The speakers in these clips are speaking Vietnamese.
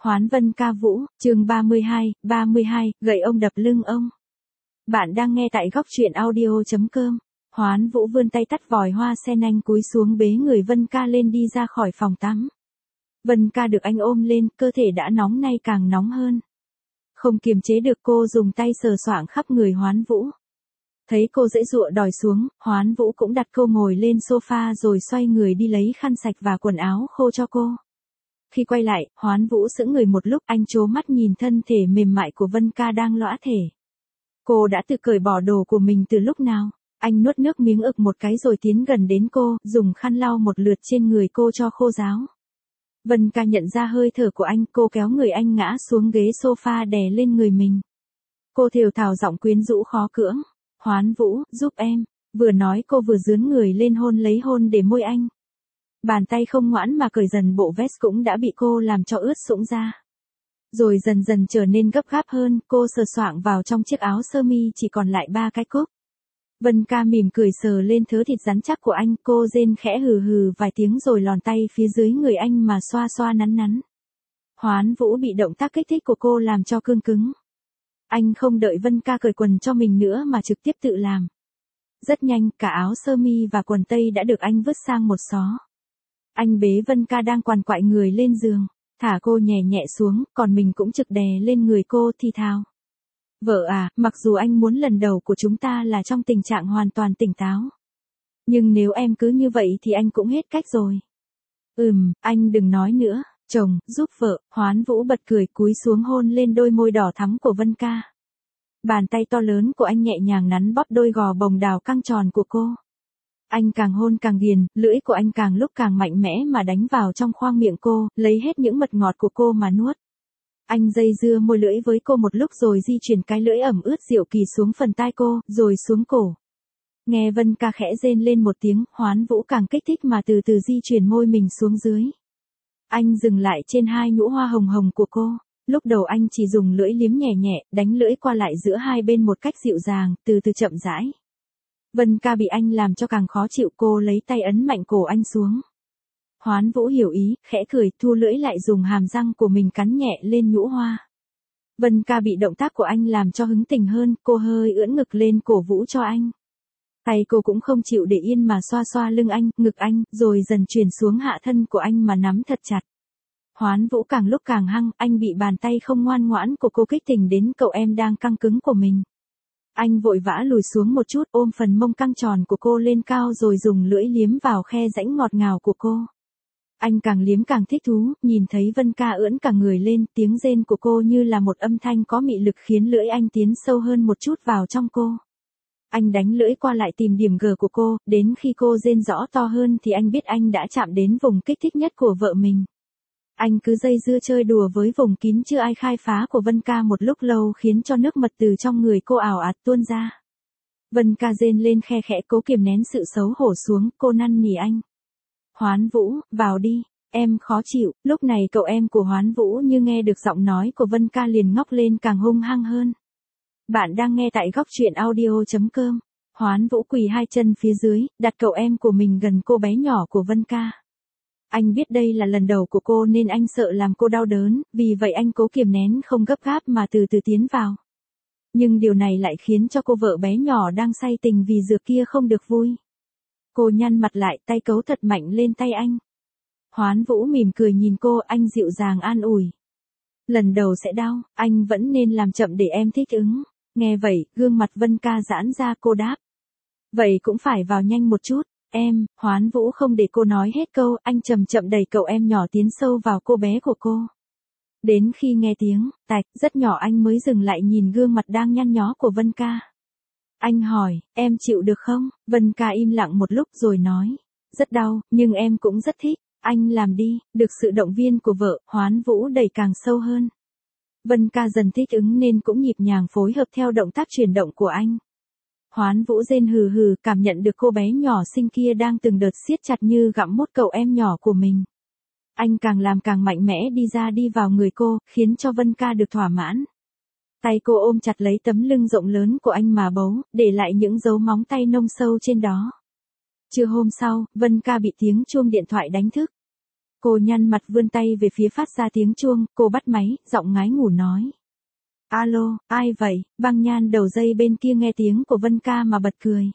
Hoán Vân ca vũ, chương 32, gậy ông đập lưng ông. Bạn đang nghe tại góc truyện audio.com. Hoán Vũ vươn tay tắt vòi hoa sen, anh cúi xuống bế người Vân ca lên đi ra khỏi phòng tắm. Vân ca được anh ôm lên, cơ thể đã nóng nay càng nóng hơn. Không kiềm chế được, cô dùng tay sờ soạng khắp người Hoán Vũ. Thấy cô dễ dụa đòi xuống, Hoán Vũ cũng đặt cô ngồi lên sofa rồi xoay người đi lấy khăn sạch và quần áo khô cho cô. Khi quay lại, Hoán Vũ sững người một lúc, anh trố mắt nhìn thân thể mềm mại của Vân ca đang lõa thể. Cô đã tự cởi bỏ đồ của mình từ lúc nào? Anh nuốt nước miếng ực một cái rồi tiến gần đến cô, dùng khăn lau một lượt trên người cô cho khô ráo. Vân ca nhận ra hơi thở của anh, cô kéo người anh ngã xuống ghế sofa đè lên người mình. Cô thều thào giọng quyến rũ khó cưỡng. Hoán Vũ, giúp em. Vừa nói cô vừa dướn người lên lấy hôn để môi anh. Bàn tay không ngoãn mà cởi dần bộ vest cũng đã bị cô làm cho ướt sũng ra. Rồi dần dần trở nên gấp gáp hơn, cô sờ soạng vào trong chiếc áo sơ mi chỉ còn lại 3 cái cúc. Vân ca mỉm cười sờ lên thớ thịt rắn chắc của anh, cô rên khẽ hừ hừ vài tiếng rồi lòn tay phía dưới người anh mà xoa xoa nắn nắn. Hoán Vũ bị động tác kích thích của cô làm cho cương cứng. Anh không đợi Vân ca cởi quần cho mình nữa mà trực tiếp tự làm. Rất nhanh, cả áo sơ mi và quần tây đã được anh vứt sang một xó. Anh bế Vân ca đang quằn quại người lên giường, thả cô nhẹ nhẹ xuống, còn mình cũng trực đè lên người cô thì thào. Vợ à, mặc dù anh muốn lần đầu của chúng ta là trong tình trạng hoàn toàn tỉnh táo. Nhưng nếu em cứ như vậy thì anh cũng hết cách rồi. Anh đừng nói nữa, chồng, giúp vợ. Hoán Vũ bật cười cúi xuống hôn lên đôi môi đỏ thắm của Vân ca. Bàn tay to lớn của anh nhẹ nhàng nắn bóp đôi gò bồng đào căng tròn của cô. Anh càng hôn càng ghiền, lưỡi của anh càng lúc càng mạnh mẽ mà đánh vào trong khoang miệng cô, lấy hết những mật ngọt của cô mà nuốt. Anh dây dưa môi lưỡi với cô một lúc rồi di chuyển cái lưỡi ẩm ướt dịu kỳ xuống phần tai cô, rồi xuống cổ. Nghe Vân ca khẽ rên lên một tiếng, Hoán Vũ càng kích thích mà từ từ di chuyển môi mình xuống dưới. Anh dừng lại trên hai nhũ hoa hồng hồng của cô. Lúc đầu anh chỉ dùng lưỡi liếm nhẹ nhẹ, đánh lưỡi qua lại giữa hai bên một cách dịu dàng, từ từ chậm rãi. Vân ca bị anh làm cho càng khó chịu, cô lấy tay ấn mạnh cổ anh xuống. Hoán Vũ hiểu ý, khẽ cười, thu lưỡi lại dùng hàm răng của mình cắn nhẹ lên nhũ hoa. Vân ca bị động tác của anh làm cho hứng tình hơn, cô hơi ưỡn ngực lên cổ vũ cho anh. Tay cô cũng không chịu để yên mà xoa xoa lưng anh, ngực anh, rồi dần chuyển xuống hạ thân của anh mà nắm thật chặt. Hoán Vũ càng lúc càng hăng, anh bị bàn tay không ngoan ngoãn của cô kích tình đến cậu em đang căng cứng của mình. Anh vội vã lùi xuống một chút, ôm phần mông căng tròn của cô lên cao rồi dùng lưỡi liếm vào khe rãnh ngọt ngào của cô. Anh càng liếm càng thích thú, nhìn thấy Vân ca ưỡn cả người lên, tiếng rên của cô như là một âm thanh có mị lực khiến lưỡi anh tiến sâu hơn một chút vào trong cô. Anh đánh lưỡi qua lại tìm điểm G của cô, đến khi cô rên rõ to hơn thì anh biết anh đã chạm đến vùng kích thích nhất của vợ mình. Anh cứ dây dưa chơi đùa với vùng kín chưa ai khai phá của Vân ca một lúc lâu khiến cho nước mật từ trong người cô ào ạt tuôn ra. Vân ca rên lên khe khẽ cố kiềm nén sự xấu hổ xuống, cô năn nỉ anh. Hoán Vũ, vào đi, em khó chịu. Lúc này cậu em của Hoán Vũ như nghe được giọng nói của Vân ca liền ngóc lên càng hung hăng hơn. Bạn đang nghe tại góc truyện audio.com. Hoán Vũ quỳ hai chân phía dưới, đặt cậu em của mình gần cô bé nhỏ của Vân ca. Anh biết đây là lần đầu của cô nên anh sợ làm cô đau đớn, vì vậy anh cố kiềm nén không gấp gáp mà từ từ tiến vào. Nhưng điều này lại khiến cho cô vợ bé nhỏ đang say tình vì dược kia không được vui. Cô nhăn mặt lại, tay cấu thật mạnh lên tay anh. Hoán Vũ mỉm cười nhìn cô, anh dịu dàng an ủi. Lần đầu sẽ đau, anh vẫn nên làm chậm để em thích ứng. Nghe vậy, gương mặt Vân ca giãn ra, cô đáp. Vậy cũng phải vào nhanh một chút. Em. Hoán Vũ không để cô nói hết câu, anh chậm chậm đẩy cậu em nhỏ tiến sâu vào cô bé của cô. Đến khi nghe tiếng tạch rất nhỏ anh mới dừng lại nhìn gương mặt đang nhăn nhó của Vân ca. Anh hỏi, em chịu được không? Vân ca im lặng một lúc rồi nói, rất đau, nhưng em cũng rất thích. Anh làm đi. Được sự động viên của vợ, Hoán Vũ đẩy càng sâu hơn. Vân ca dần thích ứng nên cũng nhịp nhàng phối hợp theo động tác chuyển động của anh. Hoán Vũ rên hừ hừ, cảm nhận được cô bé nhỏ xinh kia đang từng đợt siết chặt như gặm mút cậu em nhỏ của mình. Anh càng làm càng mạnh mẽ đi vào người cô, khiến cho Vân ca được thỏa mãn. Tay cô ôm chặt lấy tấm lưng rộng lớn của anh mà bấu, để lại những dấu móng tay nông sâu trên đó. Trưa hôm sau, Vân ca bị tiếng chuông điện thoại đánh thức. Cô nhăn mặt vươn tay về phía phát ra tiếng chuông, cô bắt máy, giọng ngái ngủ nói. Alo, ai vậy? Băng Nhan đầu dây bên kia nghe tiếng của Vân Ca mà bật cười.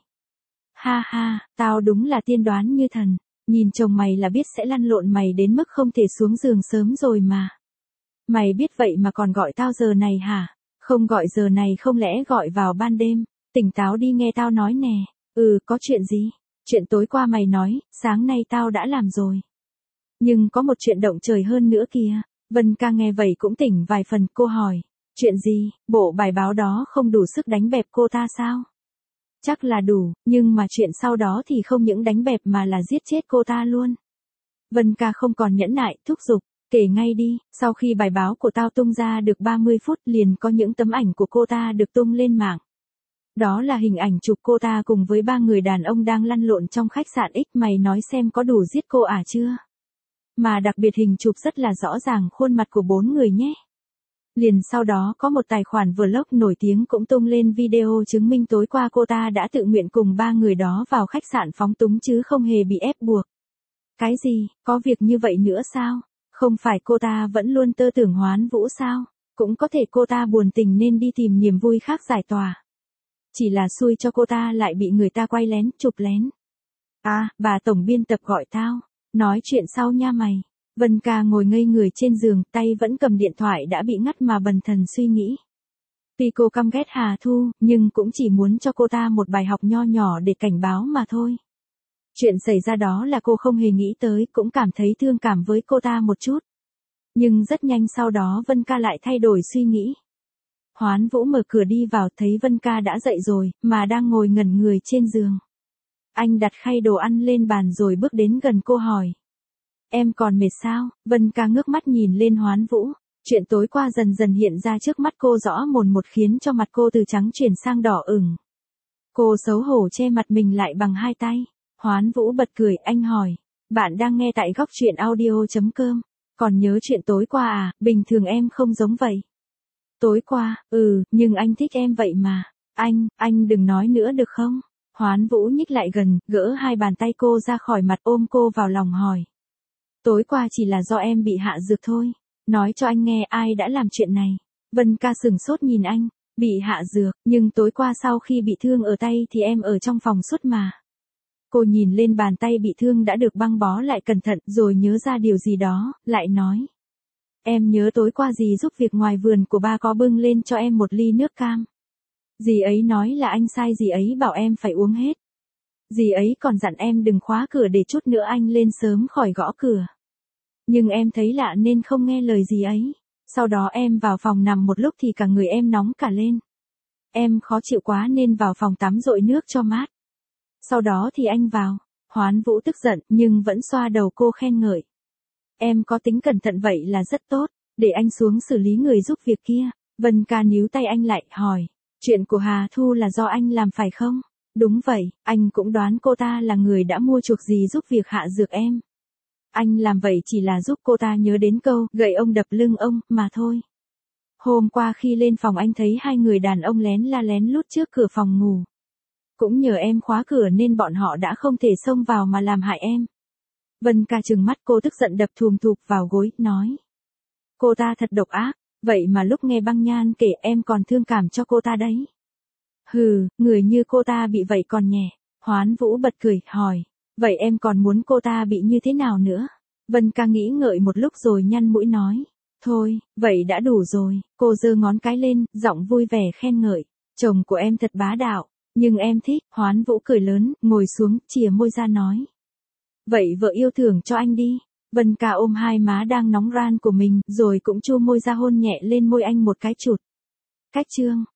Ha ha, tao đúng là tiên đoán như thần. Nhìn chồng mày là biết sẽ lăn lộn mày đến mức không thể xuống giường sớm rồi mà. Mày biết vậy mà còn gọi tao giờ này hả? Không gọi giờ này không lẽ gọi vào ban đêm? Tỉnh táo đi nghe tao nói nè. Có chuyện gì? Chuyện tối qua mày nói, sáng nay tao đã làm rồi. Nhưng có một chuyện động trời hơn nữa kìa. Vân Ca nghe vậy cũng tỉnh vài phần, cô hỏi. Chuyện gì? Bộ bài báo đó không đủ sức đánh bẹp cô ta sao? Chắc là đủ, nhưng mà chuyện sau đó thì không những đánh bẹp mà là giết chết cô ta luôn. Vân Ca không còn nhẫn nại, thúc giục. Kể ngay đi, sau khi bài báo của tao tung ra được 30 phút liền có những tấm ảnh của cô ta được tung lên mạng. Đó là hình ảnh chụp cô ta cùng với 3 người đàn ông đang lăn lộn trong khách sạn X, mày nói xem có đủ giết cô à chưa? Mà đặc biệt hình chụp rất là rõ ràng khuôn mặt của 4 người nhé. Liền sau đó có một tài khoản vlog nổi tiếng cũng tung lên video chứng minh tối qua cô ta đã tự nguyện cùng 3 người đó vào khách sạn phóng túng chứ không hề bị ép buộc. Cái gì, có việc như vậy nữa sao? Không phải cô ta vẫn luôn tơ tưởng Hoán Vũ sao? Cũng có thể cô ta buồn tình nên đi tìm niềm vui khác giải tỏa. Chỉ là xui cho cô ta lại bị người ta quay lén, chụp lén. À, bà tổng biên tập gọi tao. Nói chuyện sau nha mày. Vân Ca ngồi ngây người trên giường, tay vẫn cầm điện thoại đã bị ngắt mà bần thần suy nghĩ. Tuy cô căm ghét Hà Thu, nhưng cũng chỉ muốn cho cô ta một bài học nho nhỏ để cảnh báo mà thôi. Chuyện xảy ra đó là cô không hề nghĩ tới, cũng cảm thấy thương cảm với cô ta một chút. Nhưng rất nhanh sau đó Vân Ca lại thay đổi suy nghĩ. Hoán Vũ mở cửa đi vào thấy Vân Ca đã dậy rồi, mà đang ngồi ngẩn người trên giường. Anh đặt khay đồ ăn lên bàn rồi bước đến gần cô hỏi. Em còn mệt sao? Vân Ca ngước mắt nhìn lên Hoán Vũ. Chuyện tối qua dần dần hiện ra trước mắt cô rõ mồn một khiến cho mặt cô từ trắng chuyển sang đỏ ửng. Cô xấu hổ che mặt mình lại bằng hai tay. Hoán Vũ bật cười, anh hỏi. Bạn đang nghe tại góc truyện audio.com. Còn nhớ chuyện tối qua à? Bình thường em không giống vậy. Tối qua, nhưng anh thích em vậy mà. Anh đừng nói nữa được không? Hoán Vũ nhích lại gần, gỡ hai bàn tay cô ra khỏi mặt ôm cô vào lòng hỏi. Tối qua chỉ là do em bị hạ dược thôi. Nói cho anh nghe ai đã làm chuyện này. Vân Ca sửng sốt nhìn anh. Bị hạ dược, nhưng tối qua sau khi bị thương ở tay thì em ở trong phòng suốt mà. Cô nhìn lên bàn tay bị thương đã được băng bó lại cẩn thận rồi nhớ ra điều gì đó, lại nói. Em nhớ tối qua dì giúp việc ngoài vườn của ba có bưng lên cho em một ly nước cam. Dì ấy nói là anh sai dì ấy bảo em phải uống hết. Dì ấy còn dặn em đừng khóa cửa để chút nữa anh lên sớm khỏi gõ cửa. Nhưng em thấy lạ nên không nghe lời dì ấy. Sau đó em vào phòng nằm một lúc thì cả người em nóng cả lên. Em khó chịu quá nên vào phòng tắm dội nước cho mát. Sau đó thì anh vào. Hoán Vũ tức giận nhưng vẫn xoa đầu cô khen ngợi. Em có tính cẩn thận vậy là rất tốt. Để anh xuống xử lý người giúp việc kia. Vân Ca níu tay anh lại, hỏi. Chuyện của Hà Thu là do anh làm phải không? Đúng vậy, anh cũng đoán cô ta là người đã mua chuộc dì giúp việc hạ dược em. Anh làm vậy chỉ là giúp cô ta nhớ đến câu, gậy ông đập lưng ông, mà thôi. Hôm qua khi lên phòng anh thấy hai người đàn ông lén la lén lút trước cửa phòng ngủ. Cũng nhờ em khóa cửa nên bọn họ đã không thể xông vào mà làm hại em. Vân Ca trừng mắt, cô tức giận đập thùm thụp vào gối, nói. Cô ta thật độc ác, vậy mà lúc nghe Băng Nhan kể em còn thương cảm cho cô ta đấy. Hừ, người như cô ta bị vậy còn nhẹ. Hoán Vũ bật cười, hỏi. Vậy em còn muốn cô ta bị như thế nào nữa? Vân Ca nghĩ ngợi một lúc rồi nhăn mũi nói. Thôi, vậy đã đủ rồi. Cô giơ ngón cái lên, giọng vui vẻ khen ngợi. Chồng của em thật bá đạo. Nhưng em thích. Hoán Vũ cười lớn, ngồi xuống, chìa môi ra nói. Vậy vợ yêu thưởng cho anh đi. Vân Ca ôm hai má đang nóng ran của mình, rồi cũng chu môi ra hôn nhẹ lên môi anh một cái chụt. Cách chương.